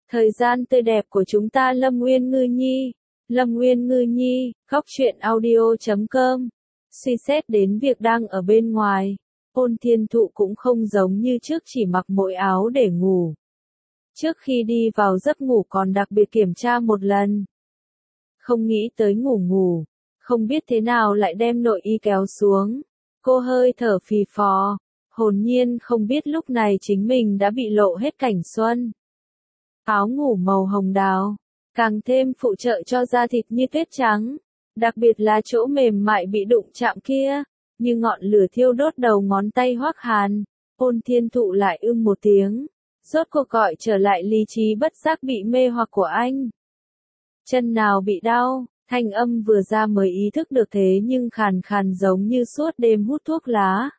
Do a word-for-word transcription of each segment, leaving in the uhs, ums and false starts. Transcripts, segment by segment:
Thời gian tươi đẹp của chúng ta. Lâm Uyên Ngư Nhi. Lâm Uyên Ngư Nhi, góc truyện audio chấm com. Suy xét đến việc đang ở bên ngoài, Ôn Thiên Thụ cũng không giống như trước chỉ mặc mỗi áo để ngủ. Trước khi đi vào giấc ngủ còn đặc biệt kiểm tra một lần. Không nghĩ tới ngủ ngủ, không biết thế nào lại đem nội y kéo xuống. Cô hơi thở phì phò, hồn nhiên không biết lúc này chính mình đã bị lộ hết cảnh xuân. Áo ngủ màu hồng đào, càng thêm phụ trợ cho da thịt như tuyết trắng, đặc biệt là chỗ mềm mại bị đụng chạm kia, như ngọn lửa thiêu đốt đầu ngón tay Hoắc Hàn. Ôn Thiên Thụ lại ưm một tiếng, rốt cuộc gọi trở lại lý trí bất giác bị mê hoặc của anh. Chân nào bị đau, thanh âm vừa ra mới ý thức được thế nhưng khàn khàn giống như suốt đêm hút thuốc lá.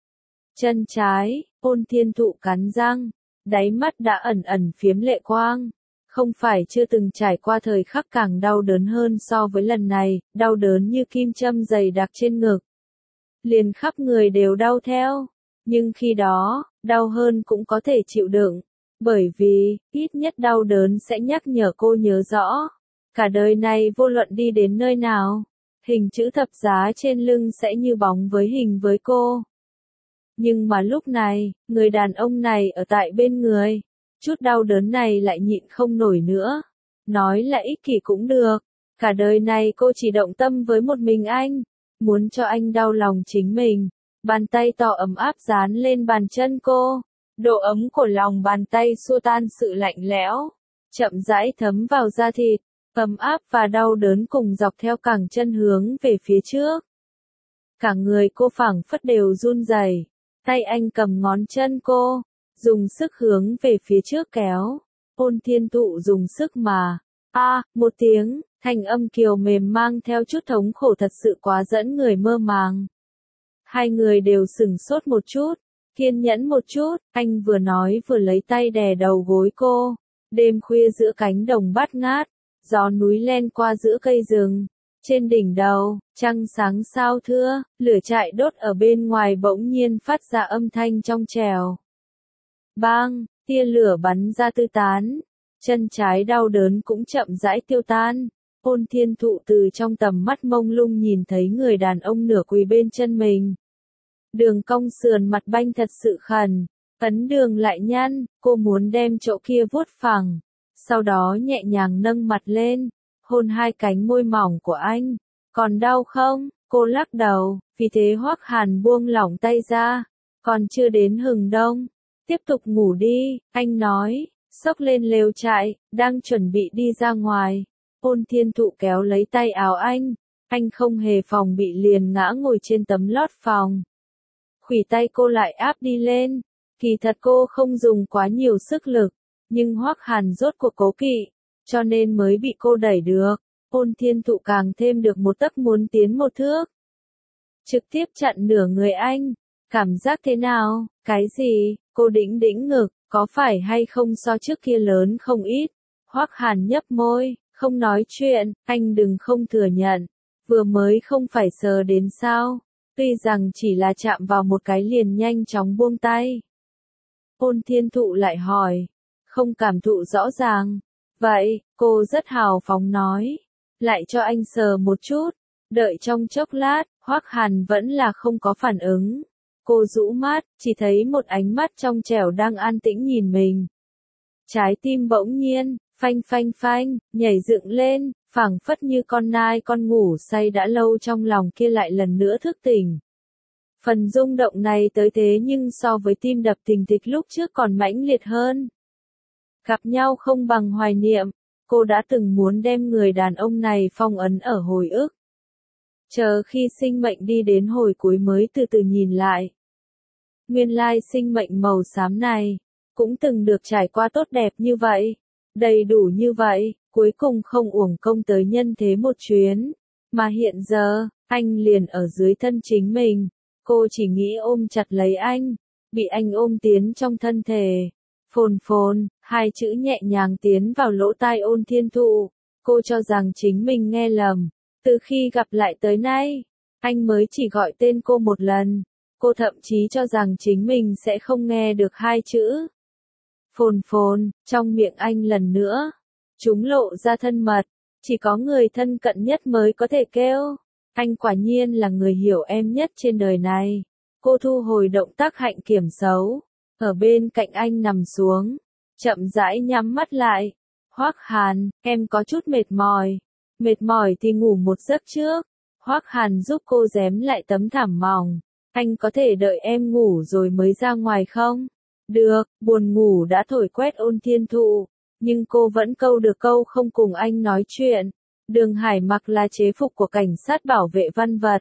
Chân trái, Ôn Thiên Thụ cắn răng, đáy mắt đã ẩn ẩn phiếm lệ quang. Không phải chưa từng trải qua thời khắc càng đau đớn hơn so với lần này, đau đớn như kim châm dày đặc trên ngực. Liền khắp người đều đau theo, nhưng khi đó, đau hơn cũng có thể chịu đựng, bởi vì, ít nhất đau đớn sẽ nhắc nhở cô nhớ rõ. Cả đời này vô luận đi đến nơi nào, hình chữ thập giá trên lưng sẽ như bóng với hình với cô. Nhưng mà lúc này, người đàn ông này ở tại bên người, chút đau đớn này lại nhịn không nổi nữa. Nói là ích kỷ cũng được, cả đời này cô chỉ động tâm với một mình anh, muốn cho anh đau lòng chính mình. Bàn tay to ấm áp dán lên bàn chân cô, độ ấm của lòng bàn tay xua tan sự lạnh lẽo, chậm rãi thấm vào da thịt, ấm áp và đau đớn cùng dọc theo cẳng chân hướng về phía trước. Cả người cô phảng phất đều run rẩy, tay anh cầm ngón chân cô, dùng sức hướng về phía trước kéo. Ôn Thiên Thụ dùng sức mà, a, à, một tiếng, thanh âm kiều mềm mang theo chút thống khổ thật sự quá dẫn người mơ màng. Hai người đều sửng sốt một chút, kiên nhẫn một chút, anh vừa nói vừa lấy tay đè đầu gối cô. Đêm khuya giữa cánh đồng bát ngát, gió núi len qua giữa cây rừng, trên đỉnh đầu, trăng sáng sao thưa, lửa trại đốt ở bên ngoài bỗng nhiên phát ra âm thanh trong trèo. Bang, tia lửa bắn ra tứ tán, chân trái đau đớn cũng chậm rãi tiêu tan. Ôn Thiên Thụ từ trong tầm mắt mông lung nhìn thấy người đàn ông nửa quỳ bên chân mình. Đường cong sườn mặt banh thật sự khẩn, ấn đường lại nhăn, cô muốn đem chỗ kia vuốt phẳng, sau đó nhẹ nhàng nâng mặt lên, hôn hai cánh môi mỏng của anh. Còn đau không? Cô lắc đầu, vì thế Hoắc Hàn buông lỏng tay ra. Còn chưa đến hừng đông, tiếp tục ngủ đi, anh nói, xốc lên lều trại, đang chuẩn bị đi ra ngoài. Ôn Thiên Thụ kéo lấy tay áo anh, anh không hề phòng bị liền ngã ngồi trên tấm lót phòng. Khuỷu tay cô lại áp đi lên, kỳ thật cô không dùng quá nhiều sức lực, nhưng Hoắc Hàn rốt cuộc cố kỵ, cho nên mới bị cô đẩy được. Ôn Thiên Thụ càng thêm được một tấc muốn tiến một thước. Trực tiếp chặn nửa người anh, cảm giác thế nào? Cái gì? Cô đĩnh đĩnh ngực, có phải hay không so trước kia lớn không ít? Hoắc Hàn nhấp môi, không nói chuyện, anh đừng không thừa nhận, vừa mới không phải sờ đến sao, tuy rằng chỉ là chạm vào một cái liền nhanh chóng buông tay. Ôn Thiên Thụ lại hỏi, không cảm thụ rõ ràng, vậy, cô rất hào phóng nói, lại cho anh sờ một chút, đợi trong chốc lát, Hoắc Hàn vẫn là không có phản ứng. Cô rũ mắt, chỉ thấy một ánh mắt trong trẻo đang an tĩnh nhìn mình. Trái tim bỗng nhiên, phanh phanh phanh, nhảy dựng lên, phảng phất như con nai con ngủ say đã lâu trong lòng kia lại lần nữa thức tỉnh. Phần rung động này tới thế nhưng so với tim đập thình thịch lúc trước còn mãnh liệt hơn. Gặp nhau không bằng hoài niệm, cô đã từng muốn đem người đàn ông này phong ấn ở hồi ức. Chờ khi sinh mệnh đi đến hồi cuối mới từ từ nhìn lại. Nguyên lai sinh mệnh màu xám này, cũng từng được trải qua tốt đẹp như vậy, đầy đủ như vậy, cuối cùng không uổng công tới nhân thế một chuyến. Mà hiện giờ, anh liền ở dưới thân chính mình, cô chỉ nghĩ ôm chặt lấy anh, bị anh ôm tiến trong thân thể. Phồn phồn, hai chữ nhẹ nhàng tiến vào lỗ tai Ôn Thiên Thụ, cô cho rằng chính mình nghe lầm. Từ khi gặp lại tới nay, anh mới chỉ gọi tên cô một lần, cô thậm chí cho rằng chính mình sẽ không nghe được hai chữ. Phồn phồn, trong miệng anh lần nữa. Chúng lộ ra thân mật. Chỉ có người thân cận nhất mới có thể kêu. Anh quả nhiên là người hiểu em nhất trên đời này. Cô thu hồi động tác hạnh kiểm xấu. Ở bên cạnh anh nằm xuống. Chậm rãi nhắm mắt lại. Hoắc Hàn, em có chút mệt mỏi. Mệt mỏi thì ngủ một giấc trước. Hoắc Hàn giúp cô rém lại tấm thảm mỏng. Anh có thể đợi em ngủ rồi mới ra ngoài không? Được, buồn ngủ đã thổi quét Ôn Thiên Thụ. Nhưng cô vẫn câu được câu không cùng anh nói chuyện. Đường Hải mặc là chế phục của cảnh sát bảo vệ văn vật.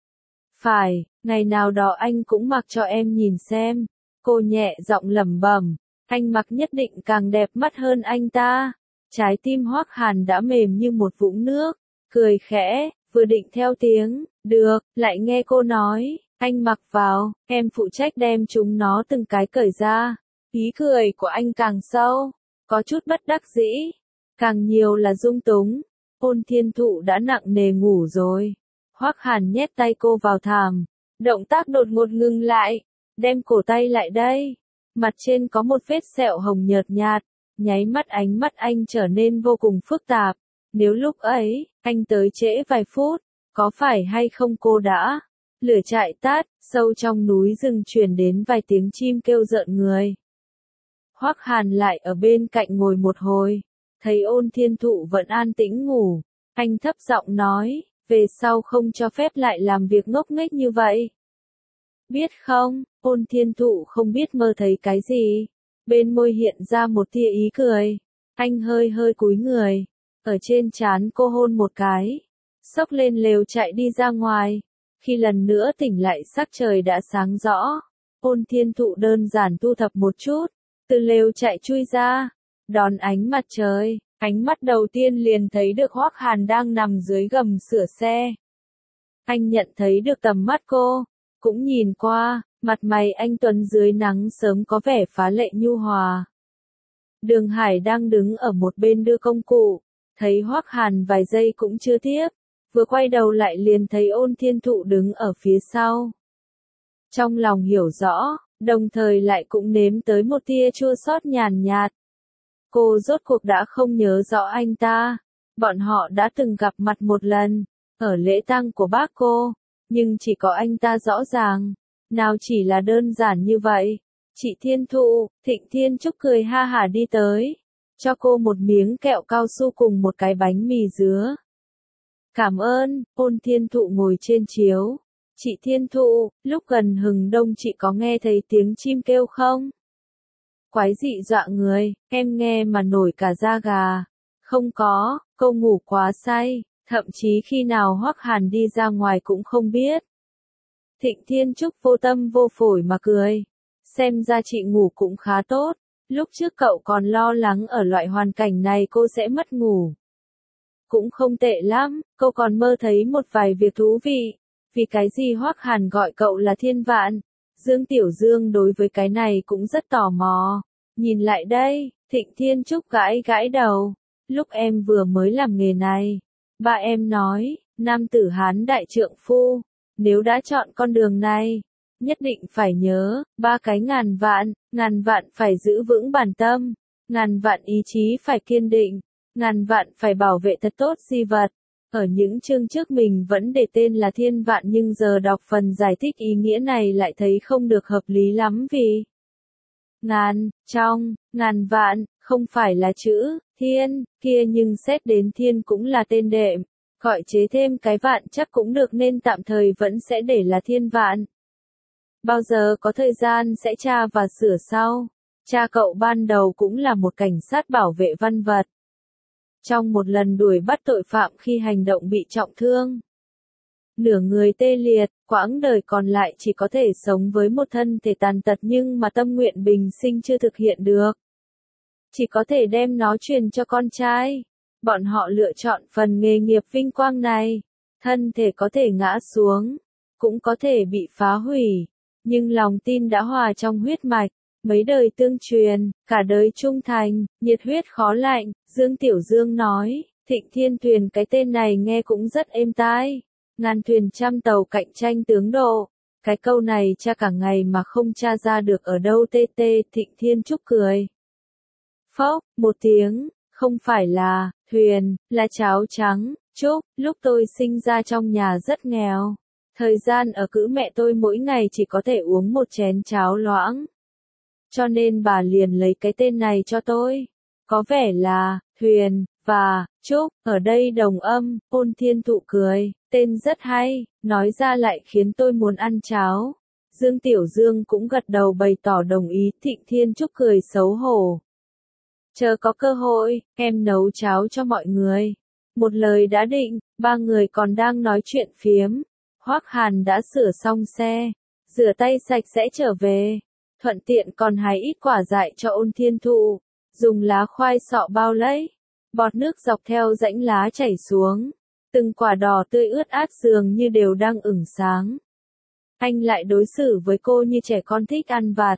Phải, ngày nào đó anh cũng mặc cho em nhìn xem. Cô nhẹ giọng lẩm bẩm. Anh mặc nhất định càng đẹp mắt hơn anh ta. Trái tim Hoắc Hàn đã mềm như một vũng nước. Cười khẽ, vừa định theo tiếng, được, lại nghe cô nói. Anh mặc vào, em phụ trách đem chúng nó từng cái cởi ra. Ý cười của anh càng sâu, có chút bất đắc dĩ, càng nhiều là dung túng. Ôn Thiên Thụ đã nặng nề ngủ rồi. Hoắc Hàn nhét tay cô vào thảm, động tác đột ngột ngừng lại, đem cổ tay lại đây. Mặt trên có một vết sẹo hồng nhợt nhạt, nháy mắt ánh mắt anh trở nên vô cùng phức tạp. Nếu lúc ấy, anh tới trễ vài phút, có phải hay không cô đã... Lửa trại tắt, sâu trong núi rừng truyền đến vài tiếng chim kêu rợn người. Hoắc Hàn lại ở bên cạnh ngồi một hồi, thấy Ôn Thiên Thụ vẫn an tĩnh ngủ, anh thấp giọng nói, về sau không cho phép lại làm việc ngốc nghếch như vậy. Biết không, Ôn Thiên Thụ không biết mơ thấy cái gì, bên môi hiện ra một tia ý cười, anh hơi hơi cúi người, ở trên trán cô hôn một cái, xốc lên lều chạy đi ra ngoài. Khi lần nữa tỉnh lại sắc trời đã sáng rõ, Ôn Thiên Thụ đơn giản thu thập một chút, từ lều chạy chui ra, đón ánh mặt trời, ánh mắt đầu tiên liền thấy được Hoắc Hàn đang nằm dưới gầm sửa xe. Anh nhận thấy được tầm mắt cô, cũng nhìn qua, mặt mày anh tuấn dưới nắng sớm có vẻ phá lệ nhu hòa. Đường Hải đang đứng ở một bên đưa công cụ, thấy Hoắc Hàn vài giây cũng chưa tiếp. Vừa quay đầu lại liền thấy Ôn Thiên Thụ đứng ở phía sau. Trong lòng hiểu rõ, đồng thời lại cũng nếm tới một tia chua xót nhàn nhạt. Cô rốt cuộc đã không nhớ rõ anh ta. Bọn họ đã từng gặp mặt một lần, ở lễ tang của bác cô, nhưng chỉ có anh ta rõ ràng. Nào chỉ là đơn giản như vậy. Chị Thiên Thụ, Thịnh Thiên Trúc cười ha hả đi tới, cho cô một miếng kẹo cao su cùng một cái bánh mì dứa. Cảm ơn, Ôn Thiên Thụ ngồi trên chiếu. Chị Thiên Thụ, lúc gần hừng đông chị có nghe thấy tiếng chim kêu không? Quái dị dọa người, em nghe mà nổi cả da gà. Không có, cô ngủ quá say, thậm chí khi nào Hoắc Hàn đi ra ngoài cũng không biết. Thịnh Thiên Trúc vô tâm vô phổi mà cười. Xem ra chị ngủ cũng khá tốt. Lúc trước cậu còn lo lắng ở loại hoàn cảnh này cô sẽ mất ngủ. Cũng không tệ lắm, cô còn mơ thấy một vài việc thú vị. Vì cái gì Hoắc Hàn gọi cậu là Thiên Vạn? Dương Tiểu Dương đối với cái này cũng rất tò mò. Nhìn lại đây, Thịnh Thiên Trúc gãi gãi đầu. Lúc em vừa mới làm nghề này, ba em nói, nam tử Hán đại trượng phu, nếu đã chọn con đường này, nhất định phải nhớ, ba cái ngàn vạn, ngàn vạn phải giữ vững bản tâm, ngàn vạn ý chí phải kiên định, ngàn vạn phải bảo vệ thật tốt di vật. Ở những chương trước mình vẫn để tên là Thiên Vạn nhưng giờ đọc phần giải thích ý nghĩa này lại thấy không được hợp lý lắm vì ngàn, trong, ngàn vạn, không phải là chữ, thiên, kia nhưng xét đến thiên cũng là tên đệm, gọi chế thêm cái vạn chắc cũng được nên tạm thời vẫn sẽ để là Thiên Vạn. Bao giờ có thời gian sẽ tra và sửa sau. Cha cậu ban đầu cũng là một cảnh sát bảo vệ văn vật. Trong một lần đuổi bắt tội phạm khi hành động bị trọng thương, nửa người tê liệt, quãng đời còn lại chỉ có thể sống với một thân thể tàn tật nhưng mà tâm nguyện bình sinh chưa thực hiện được. Chỉ có thể đem nó truyền cho con trai. Bọn họ lựa chọn phần nghề nghiệp vinh quang này. Thân thể có thể ngã xuống, cũng có thể bị phá hủy, nhưng lòng tin đã hòa trong huyết mạch. Mấy đời tương truyền, cả đời trung thành, nhiệt huyết khó lạnh, Dương Tiểu Dương nói, Thịnh Thiên Thuyền cái tên này nghe cũng rất êm tai. Ngàn thuyền trăm tàu cạnh tranh tướng độ. Cái câu này cha cả ngày mà không tra ra được ở đâu tê tê, Thịnh Thiên Trúc cười. Phốc, một tiếng, không phải là, thuyền, là cháo trắng, Trúc, lúc tôi sinh ra trong nhà rất nghèo. Thời gian ở cữ mẹ tôi mỗi ngày chỉ có thể uống một chén cháo loãng. Cho nên bà liền lấy cái tên này cho tôi. Có vẻ là, thuyền, và, Trúc, ở đây đồng âm, Ôn Thiên Thụ cười, tên rất hay, nói ra lại khiến tôi muốn ăn cháo. Dương Tiểu Dương cũng gật đầu bày tỏ đồng ý, Thịnh Thiên Trúc cười xấu hổ. Chờ có cơ hội, em nấu cháo cho mọi người. Một lời đã định, ba người còn đang nói chuyện phiếm. Hoắc Hàn đã sửa xong xe, rửa tay sạch sẽ trở về. Thuận tiện còn hái ít quả dại cho Ôn Thiên Thụ, dùng lá khoai sọ bao lấy. Bọt nước dọc theo rãnh lá chảy xuống. Từng quả đỏ tươi ướt át dường như đều đang ửng sáng. Anh lại đối xử với cô như trẻ con thích ăn vặt.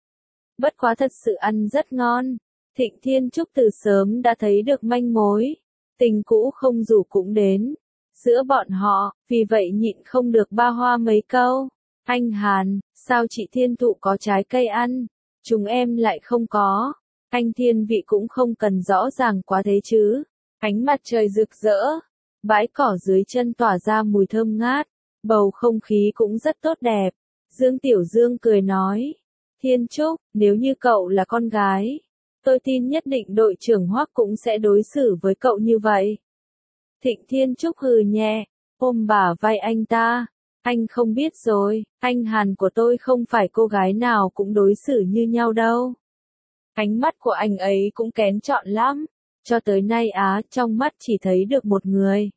Bất quá thật sự ăn rất ngon. Thịnh Thiên Trúc từ sớm đã thấy được manh mối. Tình cũ không rủ cũng đến. Giữa bọn họ, vì vậy nhịn không được ba hoa mấy câu. Anh Hàn, sao chị Thiên Thụ có trái cây ăn? Chúng em lại không có. Anh Thiên Vị cũng không cần rõ ràng quá thế chứ. Ánh mặt trời rực rỡ. Bãi cỏ dưới chân tỏa ra mùi thơm ngát. Bầu không khí cũng rất tốt đẹp. Dương Tiểu Dương cười nói. Thiên Trúc, nếu như cậu là con gái, tôi tin nhất định đội trưởng Hoắc cũng sẽ đối xử với cậu như vậy. Thịnh Thiên Trúc hừ nhẹ, ôm bả vai anh ta. Anh không biết rồi, anh Hàn của tôi không phải cô gái nào cũng đối xử như nhau đâu. Ánh mắt của anh ấy cũng kén chọn lắm. Cho tới nay á, trong mắt chỉ thấy được một người.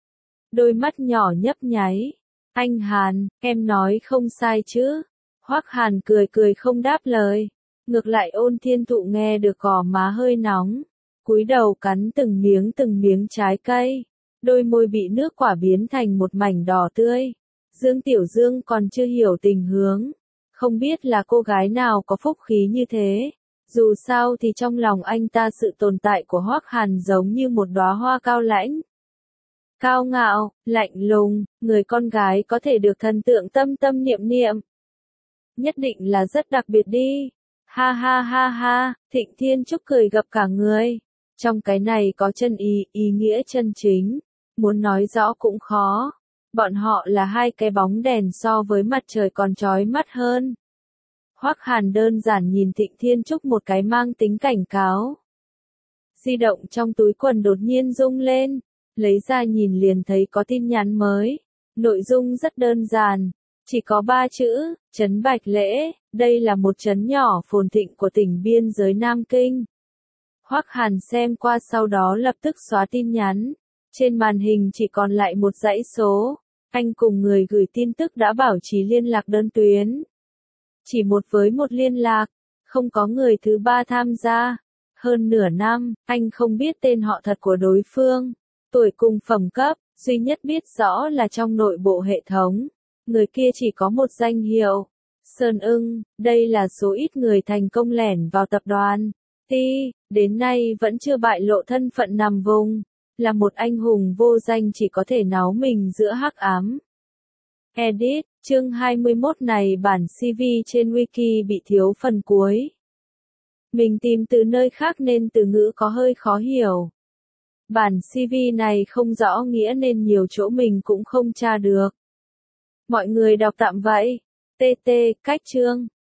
Đôi mắt nhỏ nhấp nháy. Anh Hàn, em nói không sai chứ? Hoắc Hàn cười cười không đáp lời. Ngược lại Ôn Thiên Thụ nghe được gò má hơi nóng. Cúi đầu cắn từng miếng từng miếng trái cây. Đôi môi bị nước quả biến thành một mảnh đỏ tươi. Dương Tiểu Dương còn chưa hiểu tình hướng. Không biết là cô gái nào có phúc khí như thế. Dù sao thì trong lòng anh ta sự tồn tại của Hoắc Hàn giống như một đóa hoa cao lãnh. Cao ngạo, lạnh lùng, người con gái có thể được thần tượng tâm tâm niệm niệm. Nhất định là rất đặc biệt đi. Ha ha ha ha, Thịnh Thiên Trúc cười gập cả người. Trong cái này có chân ý, ý nghĩa chân chính. Muốn nói rõ cũng khó. Bọn họ là hai cái bóng đèn so với mặt trời còn chói mắt hơn. Hoắc Hàn đơn giản nhìn Thịnh Thiên Trúc một cái mang tính cảnh cáo. Di động trong túi quần đột nhiên rung lên. Lấy ra nhìn liền thấy có tin nhắn mới. Nội dung rất đơn giản. Chỉ có ba chữ, Trấn Bạch Lễ, đây là một trấn nhỏ phồn thịnh của tỉnh biên giới Nam Kinh. Hoắc Hàn xem qua sau đó lập tức xóa tin nhắn. Trên màn hình chỉ còn lại một dãy số. Anh cùng người gửi tin tức đã bảo trì liên lạc đơn tuyến. Chỉ một với một liên lạc, không có người thứ ba tham gia. Hơn nửa năm, anh không biết tên họ thật của đối phương. Tuổi cùng phẩm cấp, duy nhất biết rõ là trong nội bộ hệ thống. Người kia chỉ có một danh hiệu. Sơn Ưng, đây là số ít người thành công lẻn vào tập đoàn. Ti, đến nay vẫn chưa bại lộ thân phận nằm vùng. Là một anh hùng vô danh chỉ có thể náu mình giữa hắc ám. Edit, chương hai mươi mốt này bản xê vê trên wiki bị thiếu phần cuối. Mình tìm từ nơi khác nên từ ngữ có hơi khó hiểu. Bản xê vê này không rõ nghĩa nên nhiều chỗ mình cũng không tra được. Mọi người đọc tạm vậy. tê tê, cách chương.